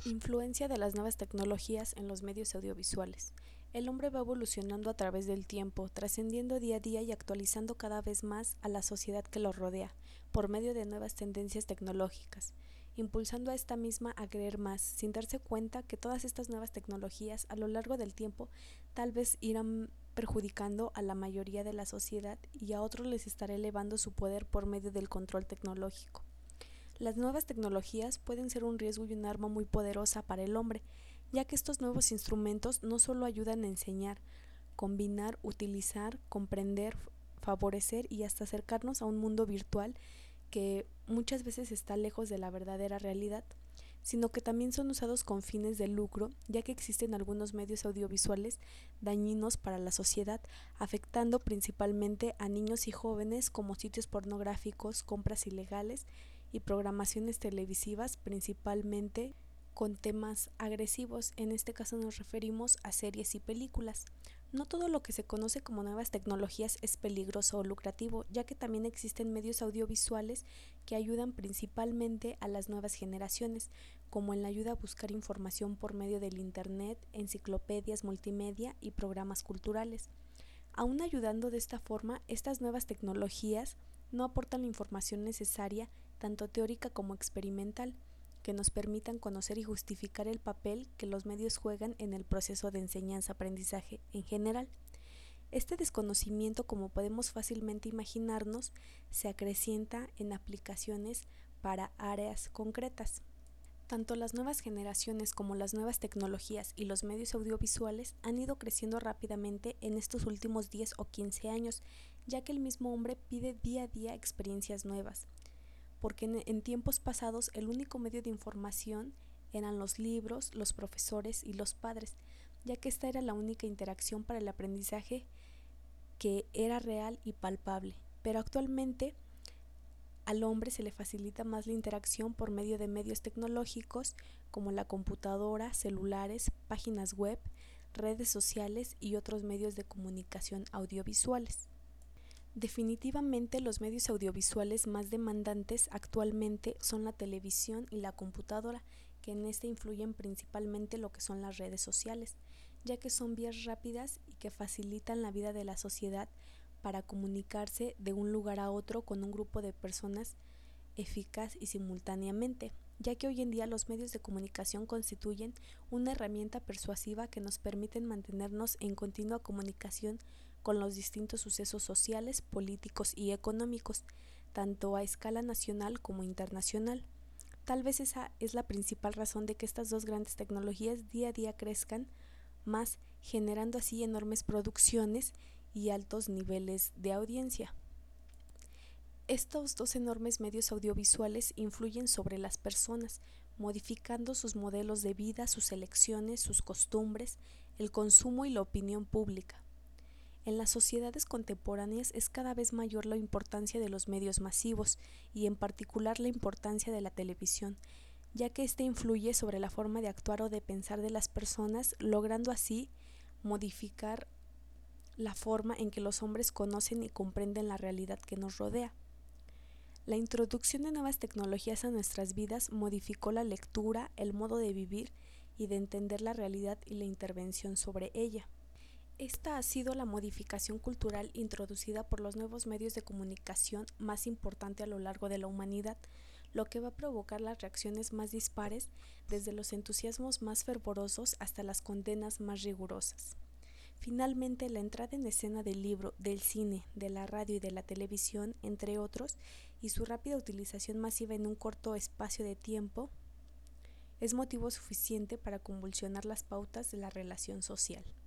Influencia de las nuevas tecnologías en los medios audiovisuales. El hombre va evolucionando a través del tiempo, trascendiendo día a día y actualizando cada vez más a la sociedad que lo rodea, por medio de nuevas tendencias tecnológicas, impulsando a esta misma a creer más, sin darse cuenta que todas estas nuevas tecnologías a lo largo del tiempo tal vez irán perjudicando a la mayoría de la sociedad y a otros les estará elevando su poder por medio del control tecnológico. Las nuevas tecnologías pueden ser un riesgo y un arma muy poderosa para el hombre, ya que estos nuevos instrumentos no solo ayudan a enseñar, combinar, utilizar, comprender, favorecer y hasta acercarnos a un mundo virtual que muchas veces está lejos de la verdadera realidad, sino que también son usados con fines de lucro, ya que existen algunos medios audiovisuales dañinos para la sociedad, afectando principalmente a niños y jóvenes como sitios pornográficos, compras ilegales y programaciones televisivas principalmente con temas agresivos. En este caso nos referimos a series y películas. No todo lo que se conoce como nuevas tecnologías es peligroso o lucrativo, ya que también existen medios audiovisuales que ayudan principalmente a las nuevas generaciones, como en la ayuda a buscar información por medio del Internet, enciclopedias multimedia y programas culturales. Aún ayudando de esta forma, estas nuevas tecnologías no aportan la información necesaria, tanto teórica como experimental, que nos permitan conocer y justificar el papel que los medios juegan en el proceso de enseñanza-aprendizaje en general. Este desconocimiento, como podemos fácilmente imaginarnos, se acrecienta en aplicaciones para áreas concretas. Tanto las nuevas generaciones como las nuevas tecnologías y los medios audiovisuales han ido creciendo rápidamente en estos últimos 10 o 15 años, ya que el mismo hombre pide día a día experiencias nuevas, porque en tiempos pasados el único medio de información eran los libros, los profesores y los padres, ya que esta era la única interacción para el aprendizaje que era real y palpable. Pero actualmente al hombre se le facilita más la interacción por medio de medios tecnológicos como la computadora, celulares, páginas web, redes sociales y otros medios de comunicación audiovisuales. Definitivamente los medios audiovisuales más demandantes actualmente son la televisión y la computadora, que en esta influyen principalmente lo que son las redes sociales, ya que son vías rápidas y que facilitan la vida de la sociedad para comunicarse de un lugar a otro con un grupo de personas eficaz y simultáneamente, ya que hoy en día los medios de comunicación constituyen una herramienta persuasiva que nos permiten mantenernos en continua comunicación con los distintos sucesos sociales, políticos y económicos, tanto a escala nacional como internacional. Tal vez esa es la principal razón de que estas dos grandes tecnologías día a día crezcan más, generando así enormes producciones y altos niveles de audiencia. Estos dos enormes medios audiovisuales influyen sobre las personas, modificando sus modelos de vida, sus elecciones, sus costumbres, el consumo y la opinión pública. En las sociedades contemporáneas es cada vez mayor la importancia de los medios masivos y en particular la importancia de la televisión, ya que ésta influye sobre la forma de actuar o de pensar de las personas, logrando así modificar la forma en que los hombres conocen y comprenden la realidad que nos rodea. La introducción de nuevas tecnologías a nuestras vidas modificó la lectura, el modo de vivir y de entender la realidad y la intervención sobre ella. Esta ha sido la modificación cultural introducida por los nuevos medios de comunicación más importante a lo largo de la humanidad, lo que va a provocar las reacciones más dispares, desde los entusiasmos más fervorosos hasta las condenas más rigurosas. Finalmente, la entrada en escena del libro, del cine, de la radio y de la televisión, entre otros, y su rápida utilización masiva en un corto espacio de tiempo, es motivo suficiente para convulsionar las pautas de la relación social.